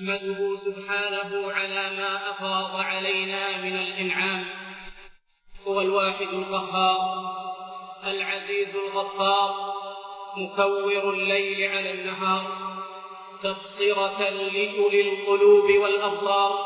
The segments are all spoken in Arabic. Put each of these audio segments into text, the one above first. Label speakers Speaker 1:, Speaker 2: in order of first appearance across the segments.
Speaker 1: نحمده سبحانه على ما أفاض علينا من الإنعام. هو الواحد القهار العزيز الغفار، مكور الليل على النهار، تبصرة لأولي القلوب والأبصار،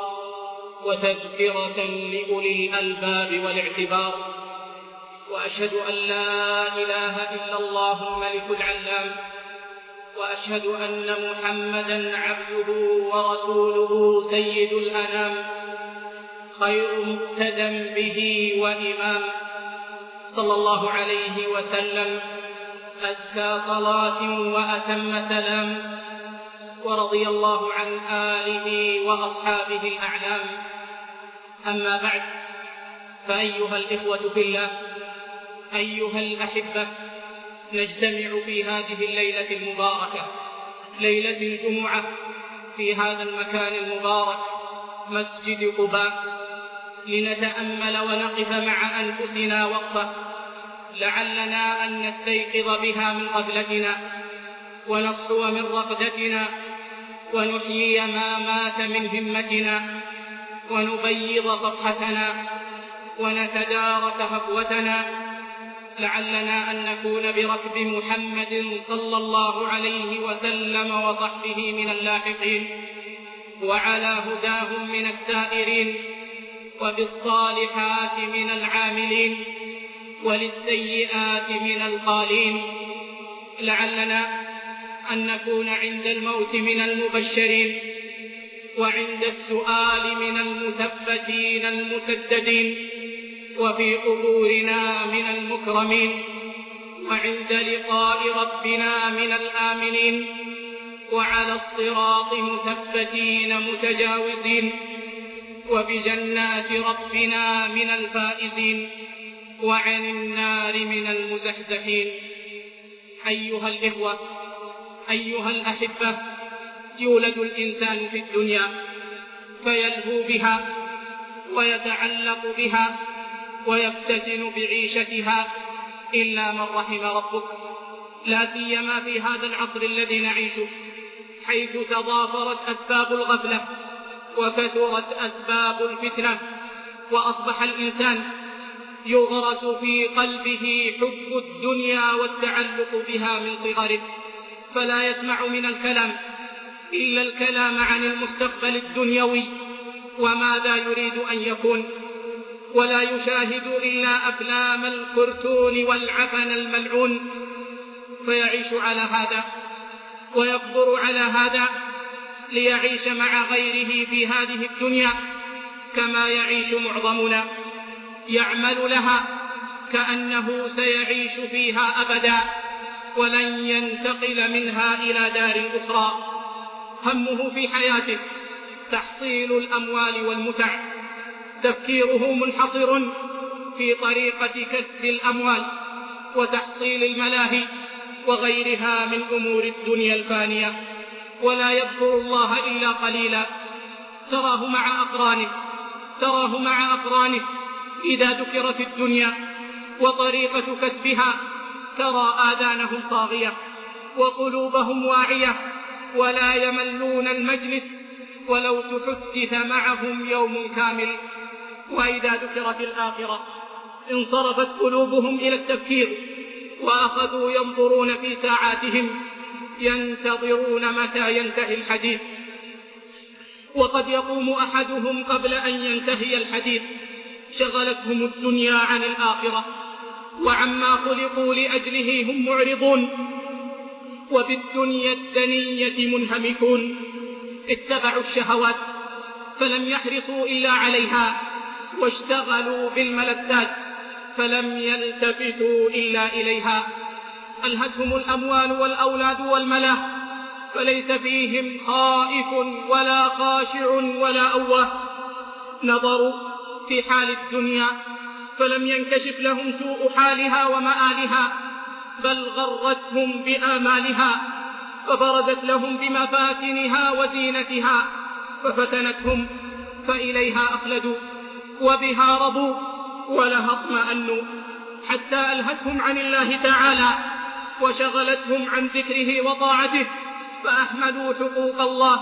Speaker 1: وتذكرة لأولي الألباب والاعتبار. وأشهد أن لا إله إلا الله الملك العلام، وأشهد أن محمدًا عبده ورسوله سيد الأنام، خير مقتدى به وإمام، صلى الله عليه وسلم أزكى صلاة وأتم سلام. ورضي الله عن آله وأصحابه الأعلام. أما بعد، فأيها الإخوة في الله، أيها الأحبة، نجتمع في هذه الليلة المباركة، ليلة الجمعة، في هذا المكان المبارك مسجد قباء، لنتأمل ونقف مع أنفسنا وقفة، لعلنا أن نستيقظ بها من غفلتنا، ونصحو من رقدتنا، ونحيي ما مات من همتنا، ونبيض صفحتنا، ونتدارك هفوتنا، لعلنا أن نكون بركب محمد صلى الله عليه وسلم وصحبه من اللاحقين، وعلى هداهم من السائرين، وبالصالحات من العاملين، وللسيئات من القالين. لعلنا أن نكون عند الموت من المبشرين، وعند السؤال من المثبتين المسددين، وفي قبورنا من المكرمين، وعند لقاء ربنا من الآمنين، وعلى الصراط مثبتين متجاوزين، وبجنات ربنا من الفائزين، وعن النار من المزحزحين. أيها الإخوة، أيها الأحبة، يولد الإنسان في الدنيا فيلهو بها ويتعلق بها ويفتتن بعيشتها إلا من رحم ربك، لا سيما في هذا العصر الذي نعيشه، حيث تضافرت أسباب الغفلة وكثرت أسباب الفتنة، وأصبح الإنسان يغرس في قلبه حب الدنيا والتعلق بها من صغره، فلا يسمع من الكلام إلا الكلام عن المستقبل الدنيوي وماذا يريد أن يكون، ولا يشاهد إلا أفلام الكرتون والعفن الملعون، فيعيش على هذا ويكبر على هذا ليعيش مع غيره في هذه الدنيا كما يعيش معظمنا، يعمل لها كأنه سيعيش فيها أبدا ولن ينتقل منها إلى دار أخرى. همه في حياته تحصيل الأموال والمتع، تفكيره منحصر في طريقة كسب الأموال وتحصيل الملاهي وغيرها من أمور الدنيا الفانية، ولا يذكر الله إلا قليلا. تراه مع أقرانه إذا ذكرت الدنيا وطريقة كسبها ترى آذانهم صاغية وقلوبهم واعية، ولا يملون المجلس ولو تحدث معهم يوم كامل. وإذا ذكرت الآخرة انصرفت قلوبهم إلى التفكير، وأخذوا ينظرون في ساعاتهم ينتظرون متى ينتهي الحديث، وقد يقوم أحدهم قبل أن ينتهي الحديث، شغلتهم الدنيا عن الآخرة، وعما خلقوا لأجله هم معرضون، وبالدنيا الدنية منهمكون. اتبعوا الشهوات فلم يحرصوا إلا عليها، واشتغلوا بالملذات فلم يلتفتوا إلا إليها. ألهتهم الأموال والأولاد والملاذ، فليس فيهم خائف ولا خاشع ولا أواه. نظروا في حال الدنيا فلم ينكشف لهم سوء حالها ومآلها، بل غرتهم بآمالها، فبرزت لهم بمفاتنها وزينتها، ففتنتهم فإليها أخلدوا، وبها رضوا ولها اطمأنوا، حتى ألهتهم عن الله تعالى وشغلتهم عن ذكره وطاعته، فأحمدوا حقوق الله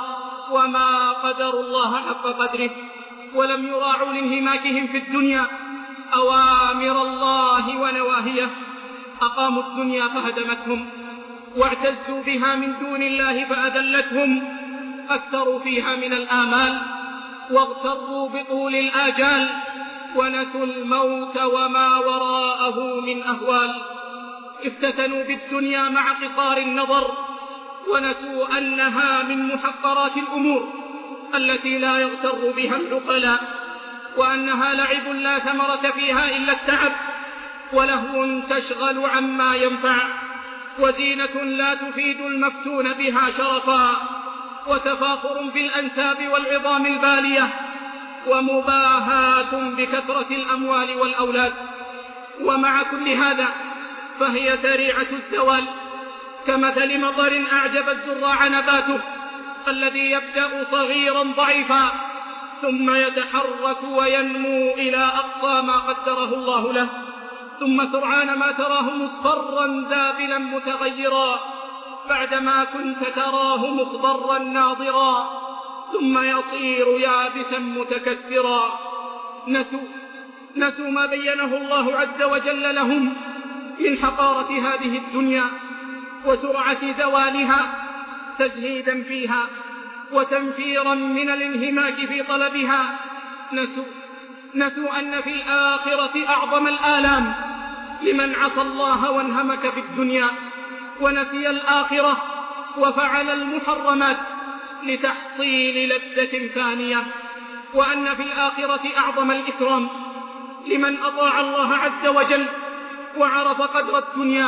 Speaker 1: وما قدروا الله حق قدره، ولم يراعوا لانهماكهم في الدنيا أوامر الله ونواهيه. أقاموا الدنيا فهدمتهم، واعتزوا بها من دون الله فأذلتهم، أكثروا فيها من الآمال، واغتروا بطول الآجال، ونسوا الموت وما وراءه من أهوال. افتتنوا بالدنيا مع قصار النظر، ونسوا أنها من محقرات الأمور التي لا يغتر بها العقلاء، وأنها لعب لا ثمرة فيها إلا التعب، ولهو تشغل عما ينفع، وزينة لا تفيد المفتون بها شرفا، وتفاخر بالأنساب والعظام البالية، ومباهاة بكثرة الأموال والأولاد. ومع كل هذا فهي سريعة الزوال، كمثل مطر أعجب الزراع نباته، الذي يبدأ صغيرا ضعيفا ثم يتحرك وينمو إلى أقصى ما قدره الله له، ثم سرعان ما تراه مصفرا ذابلا متغيرا بعدما كنت تراه مخضرا ناضرا، ثم يصير يابسا متكسرا. نسوا ما بينه الله عز وجل لهم من حقارة هذه الدنيا وسرعة زوالها، تزهيدا فيها وتنفيرا من الانهماك في طلبها. نسوا أن في الآخرة أعظم الآلام لمن عصى الله وانهمك في الدنيا ونسي الآخرة وفعل المحرمات لتحصيل لذة ثانية، وأن في الآخرة أعظم الإكرام لمن أطاع الله عز وجل وعرف قدر الدنيا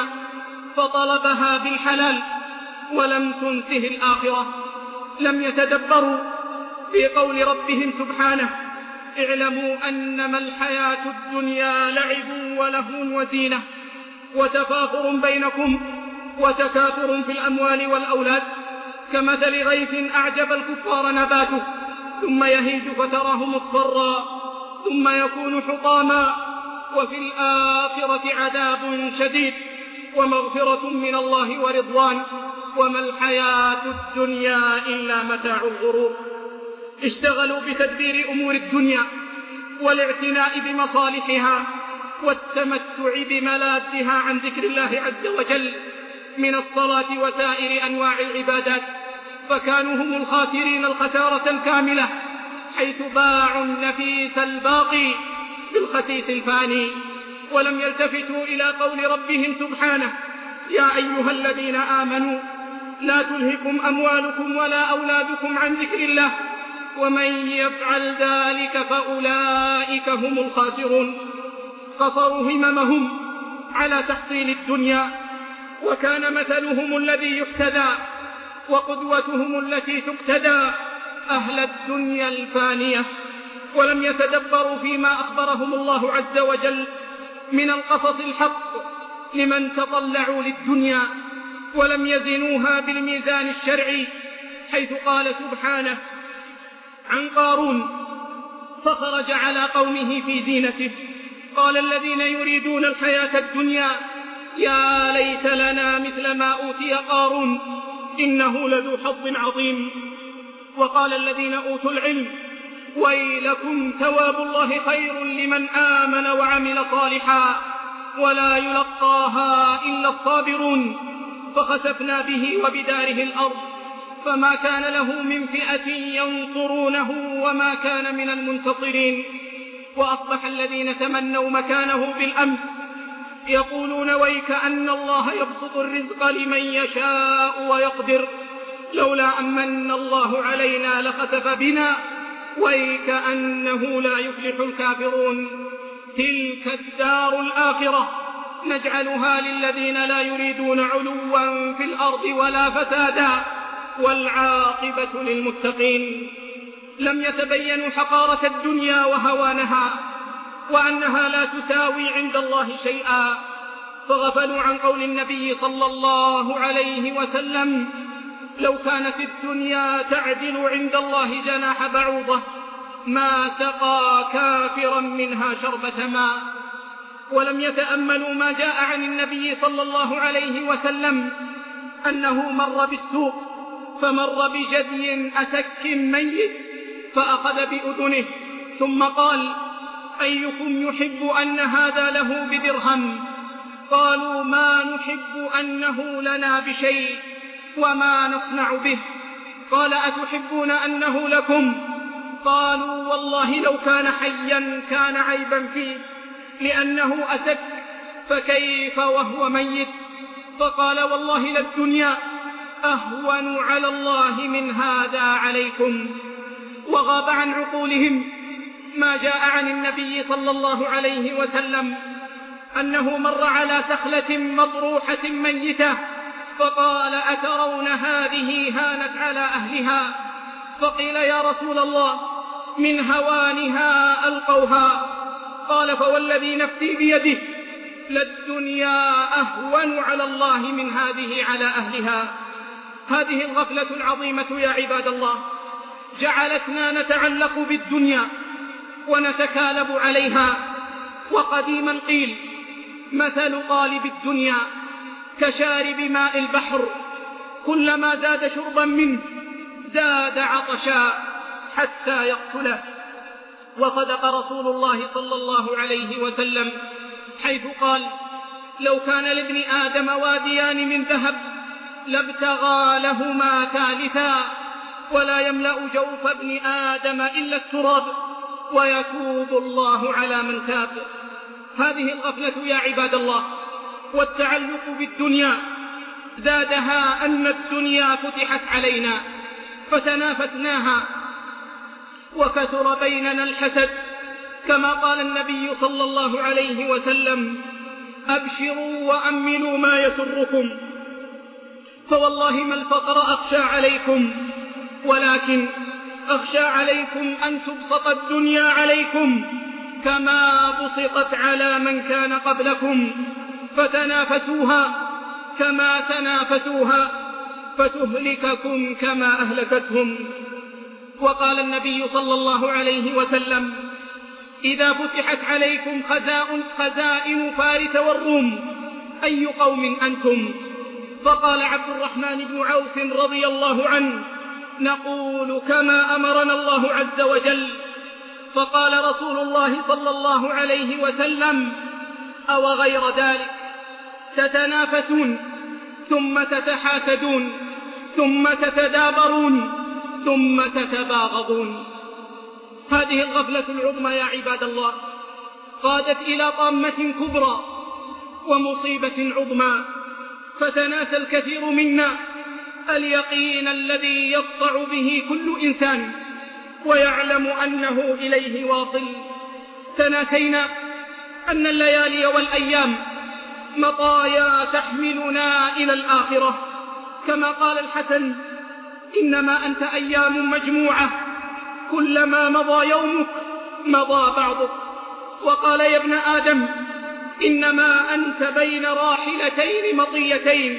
Speaker 1: فطلبها بالحلال ولم تنسه الآخرة. لم يتدبروا في قول ربهم سبحانه: اعلموا أنما الحياة الدنيا لعب ولهو وزينة وتفاخر بينكم وتكاثر في الأموال والأولاد، كمثل غيث أعجب الكفار نباته ثم يهيج فتراه مصفرا ثم يكون حطاما، وفي الآخرة عذاب شديد ومغفرة من الله ورضوان، وما الحياة الدنيا إلا متاع الغرور. اشتغلوا بتدبير أمور الدنيا والاعتناء بمصالحها والتمتع بملاذها عن ذكر الله عز وجل من الصلاة وسائر أنواع العبادات، فكانوا هم الخاسرين الخسارة الكاملة، حيث باعوا النفيس الباقي بالخسيس الفاني، ولم يلتفتوا إلى قول ربهم سبحانه: يا أيها الذين آمنوا لا تلهكم أموالكم ولا أولادكم عن ذكر الله ومن يفعل ذلك فأولئك هم الخاسرون. قصروا هممهم على تحصيل الدنيا، وكان مثلهم الذي يحتذى وقدوتهم التي تقتدى أهل الدنيا الفانية، ولم يتدبروا فيما أخبرهم الله عز وجل من القصص الحق لمن تطلعوا للدنيا، ولم يزنوها بالميزان الشرعي، حيث قال سبحانه عن قارون: فخرج على قومه في زينته قال الذين يريدون الحياة الدنيا يا ليت لنا مثل ما أوتي قارون إنه لذو حظ عظيم. وقال الذين أوتوا العلم: ويلكم ثواب الله خير لمن آمن وعمل صالحا ولا يلقاها إلا الصابرون. فخسفنا به وبداره الأرض فما كان له من فئة ينصرونه وما كان من المنتصرين. وأصبح الذين تمنوا مكانه بالأمس يقولون: ويك أن الله يبسط الرزق لمن يشاء ويقدر لولا أمن الله علينا لخسف بنا ويك أنه لا يفلح الكافرون. تلك الدار الآخرة نجعلها للذين لا يريدون علوا في الأرض ولا فسادا والعاقبة للمتقين. لم يتبينوا حقارة الدنيا وهوانها وأنها لا تساوي عند الله شيئا، فغفلوا عن قول النبي صلى الله عليه وسلم: لو كانت الدنيا تعدل عند الله جناح بعوضة ما سقى كافرا منها شربة ماء. ولم يتأملوا ما جاء عن النبي صلى الله عليه وسلم أنه مر بالسوق فمر بجدي أسك ميت فأخذ بأذنه ثم قال: أيكم يحب أن هذا له بدرهم؟ قالوا: ما نحب أنه لنا بشيء وما نصنع به. قال: أتحبون أنه لكم؟ قالوا: والله لو كان حيا كان عيبا فيه لأنه أسك، فكيف وهو ميت؟ فقال: والله للدنيا أهون على الله من هذا عليكم. وغاب عن عقولهم ما جاء عن النبي صلى الله عليه وسلم أنه مر على سخلة مطروحة ميتة فقال: أترون هذه هانت على أهلها؟ فقيل: يا رسول الله من هوانها ألقوها. قال: فوالذي نفسي بيده للدنيا أهون على الله من هذه على أهلها. هذه الغفلة العظيمة يا عباد الله جعلتنا نتعلق بالدنيا ونتكالب عليها. وقديما قيل: مثل طالب الدنيا كشارب ماء البحر، كلما زاد شربا منه زاد عطشا حتى يقتله. وصدق رسول الله صلى الله عليه وسلم حيث قال: لو كان لابن آدم واديان من ذهب لابتغى لهما ثالثا، ولا يملأ جوف ابن آدم إلا التراب، ويتوب الله على من تاب. هذه الغفلة يا عباد الله والتعلق بالدنيا زادها أن الدنيا فتحت علينا فتنافسناها، وكثر بيننا الحسد، كما قال النبي صلى الله عليه وسلم: أبشروا وأملوا ما يسركم، فوالله ما الفقر أخشى عليكم، ولكن أخشى عليكم أن تبسط الدنيا عليكم كما بسطت على من كان قبلكم، فتنافسوها كما تنافسوها فتهلككم كما أهلكتهم. وقال النبي صلى الله عليه وسلم: إذا فتحت عليكم خزائن فارس والروم أي قوم أنتم؟ فقال عبد الرحمن بن عوف رضي الله عنه: نقول كما أمرنا الله عز وجل. فقال رسول الله صلى الله عليه وسلم: أو غير ذلك؟ تتنافسون ثم تتحاسدون ثم تتدابرون ثم تتباغضون. هذه الغفلة العظمى يا عباد الله قادت إلى طامة كبرى ومصيبة عظمى، فتناسى الكثير منا اليقين الذي يقطع به كل إنسان ويعلم أنه إليه واصل. تناسينا أن الليالي والأيام مطايا تحملنا إلى الآخرة، كما قال الحسن: إنما أنت أيام مجموعة، كلما مضى يومك مضى بعضك. وقال: يا ابن آدم إنما أنت بين راحلتين مطيتين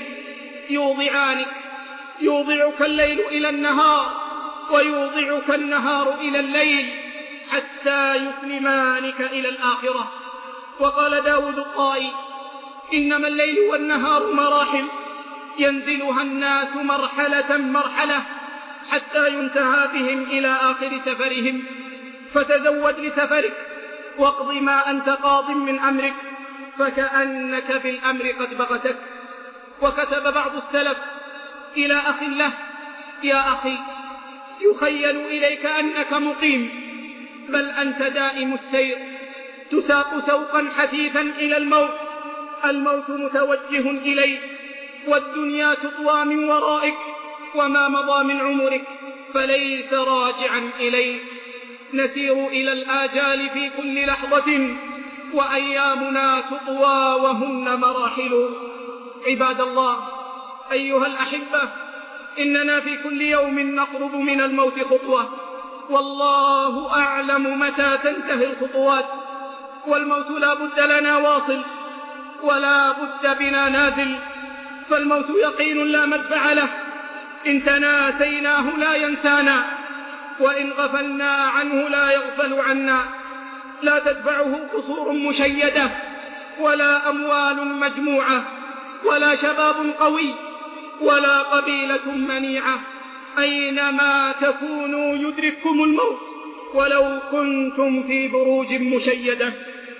Speaker 1: يوضعك الليل إلى النهار ويوضعك النهار إلى الليل حتى يسلمانك إلى الآخرة. وقال داود الطائي: إنما الليل والنهار مراحل ينزلها الناس مرحلة مرحلة حتى ينتهى بهم إلى آخر سفرهم، فتزود لسفرك واقض ما أنت قاض من أمرك، فكأنك بالأمر قد بغتك. وكتب بعض السلف إلى أخ له: يا أخي، يخيل إليك أنك مقيم، بل أنت دائم السير، تساق سوقا حثيثا إلى الموت متوجه إليك، والدنيا تطوى من ورائك، وما مضى من عمرك فليس راجعا إليك. نسير إلى الآجال في كل لحظة، وأيامنا تطوى وهن مراحل. عباد الله أيها الأحبة، إننا في كل يوم نقرب من الموت خطوة، والله أعلم متى تنتهي الخطوات، والموت لا بد لنا واصل ولا بد بنا نازل، فالموت يقين لا مدفع له، إن تناسيناه لا ينسانا، وإن غفلنا عنه لا يغفل عنا. لا تدفعه قصور مشيدة ولا أموال مجموعة ولا شباب قوي ولا قبيلة منيعة، أينما تكونوا يدرككم الموت ولو كنتم في بروج مشيدة.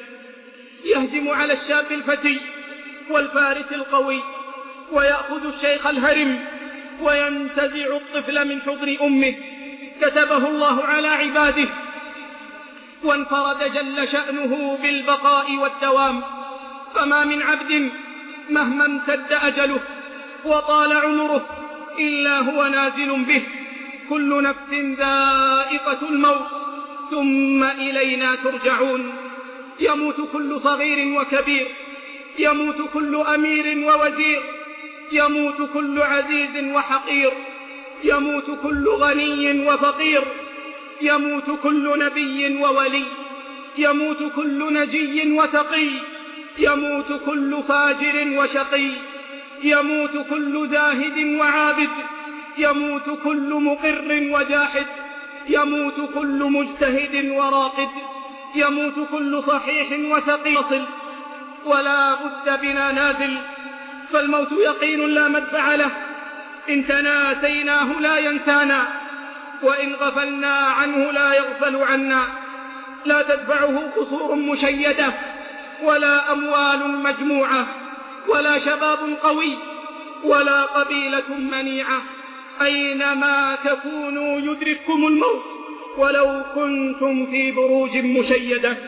Speaker 1: يهجم على الشاب الفتي والفارس القوي ويأخذ الشيخ الهرم وينتزع الطفل من حضن أمه، كتبه الله على عباده وانفرد جل شأنه بالبقاء والدوام. فما من عبد مهما امتد أجله وطال عمره إلا هو نازل به. كل نفس ذائقة الموت ثم إلينا ترجعون. يموت كل صغير وكبير، يموت كل أمير ووزير، يموت كل عزيز وحقير، يموت كل غني وفقير، يموت كل نبي وولي، يموت كل نجي وتقي، يموت كل فاجر وشقي، يموت كل زاهد وعابد، يموت كل مقر وجاحد، يموت كل مجتهد وراقد، يموت كل صحيح وثقيل. ولا بد بنا نازل، فالموت يقين لا مدفع له. إن تناسيناه لا ينسانا، وإن غفلنا عنه لا يغفل عنا. لا تدفعه قصور مشيدة ولا أموال مجموعة ولا شباب قوي ولا قبيلة منيعة. أينما تكونوا يدرككم الموت ولو كنتم في بروج مشيدة.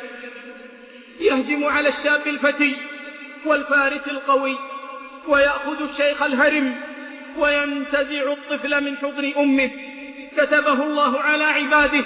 Speaker 1: يهجم على الشاب الفتي والفارس القوي ويأخذ الشيخ الهرم وينتزع الطفل من حضن أمه، كتبه الله على عباده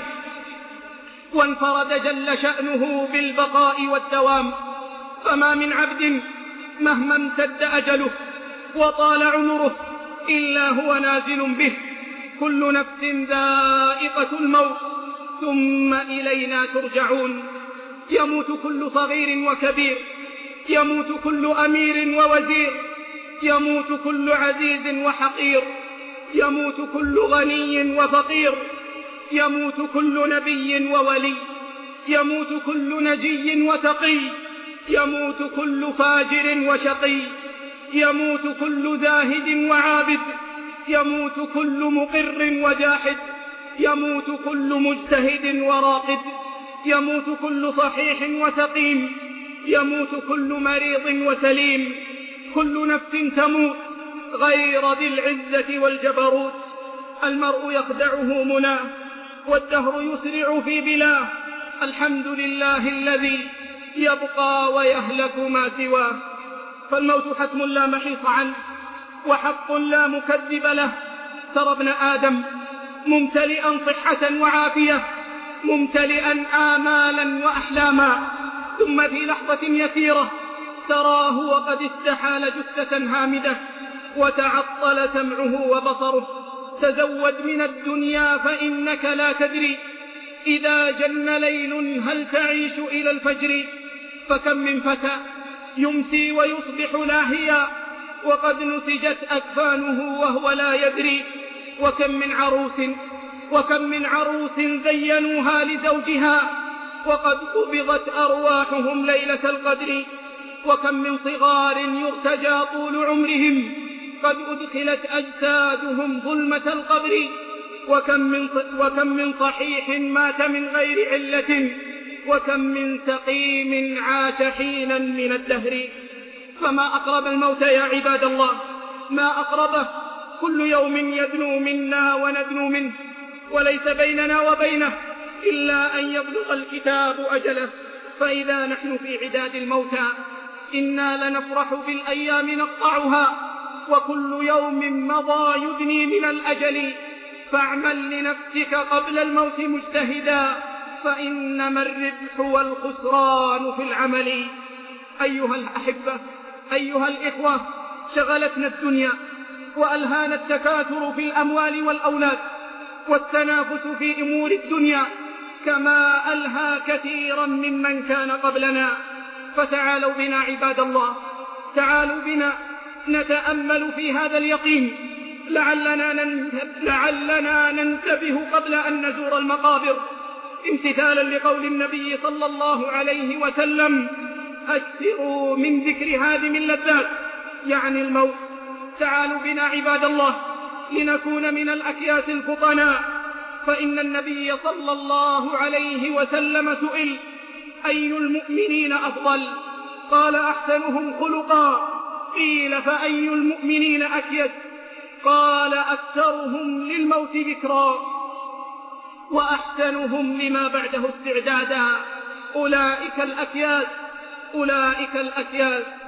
Speaker 1: وانفرد جل شأنه بالبقاء والدوام. فما من عبد مهما امتد أجله وطال عمره إلا هو نازل به. كل نفس ذائقة الموت ثم إلينا ترجعون. يموت كل صغير وكبير، يموت كل أمير ووزير، يموت كل عزيز وحقير، يموت كل غني وفقير، يموت كل نبي وولي، يموت كل نجي وتقي، يموت كل فاجر وشقي، يموت كل زاهد وعابد، يموت كل مقر وجاحد، يموت كل مجتهد وراقد، يموت كل صحيح وسقيم، يموت كل مريض وسليم. كل نفس تموت غير ذي العزة والجبروت. المرء يخدعه مناه والدهر يسرع في بلاه. الحمد لله الذي يبقى ويهلك ما سواه. فالموت حتم لا محيص عنه وحق لا مكذب له. ترى ابن آدم ممتلئا صحة وعافية، ممتلئا آمالا وأحلاما، ثم في لحظة يسيرة تراه وقد استحال جثة هامدة وتعطل سمعه وبصره. تزود من الدنيا فإنك لا تدري إذا جن ليل هل تعيش إلى الفجر. فكم من فتى يمسي ويصبح لاهيا وقد نسجت أكفانه وهو لا يدري. وكم من عروس زينوها لزوجها وقد قبضت أرواحهم ليلة القدر. وكم من صغار يرتجى طول عمرهم قد أدخلت أجسادهم ظلمة القبر. وكم من صحيح مات من غير علة، وكم من سقيم عاش حينا من الدهر. فما أقرب الموت يا عباد الله، ما أقربه. كل يوم يدنو منا وندنو منه، وليس بيننا وبينه إلا أن يبلغ الكتاب أجله. فإذا نحن في عداد الموتى إنا لنفرح بالأيام نقطعها، وكل يوم مضى يدني من الأجل. فاعمل لنفسك قبل الموت مجتهدا، فإنما الربح والخسران في العمل. أيها الأحبة، أيها الإخوة، شغلتنا الدنيا وألهانا التكاثر في الأموال والأولاد والتنافس في أمور الدنيا كما ألهى كثيرا ممن كان قبلنا. فتعالوا بنا عباد الله، تعالوا بنا نتأمل في هذا اليقين، لعلنا ننتبه قبل أن نزور المقابر، امتثالا لقول النبي صلى الله عليه وسلم: أكثروا من ذكر هادم اللذات، يعني الموت. تعالوا بنا عباد الله لنكون من الأكياس الفطناء. فإن النبي صلى الله عليه وسلم سئل: أي المؤمنين أفضل؟ قال: أحسنهم خلقا. قيل: فأي المؤمنين أكيد؟ قال: أكثرهم للموت ذكرا وأحسنهم لما بعده استعدادا. أولئك الأكياس.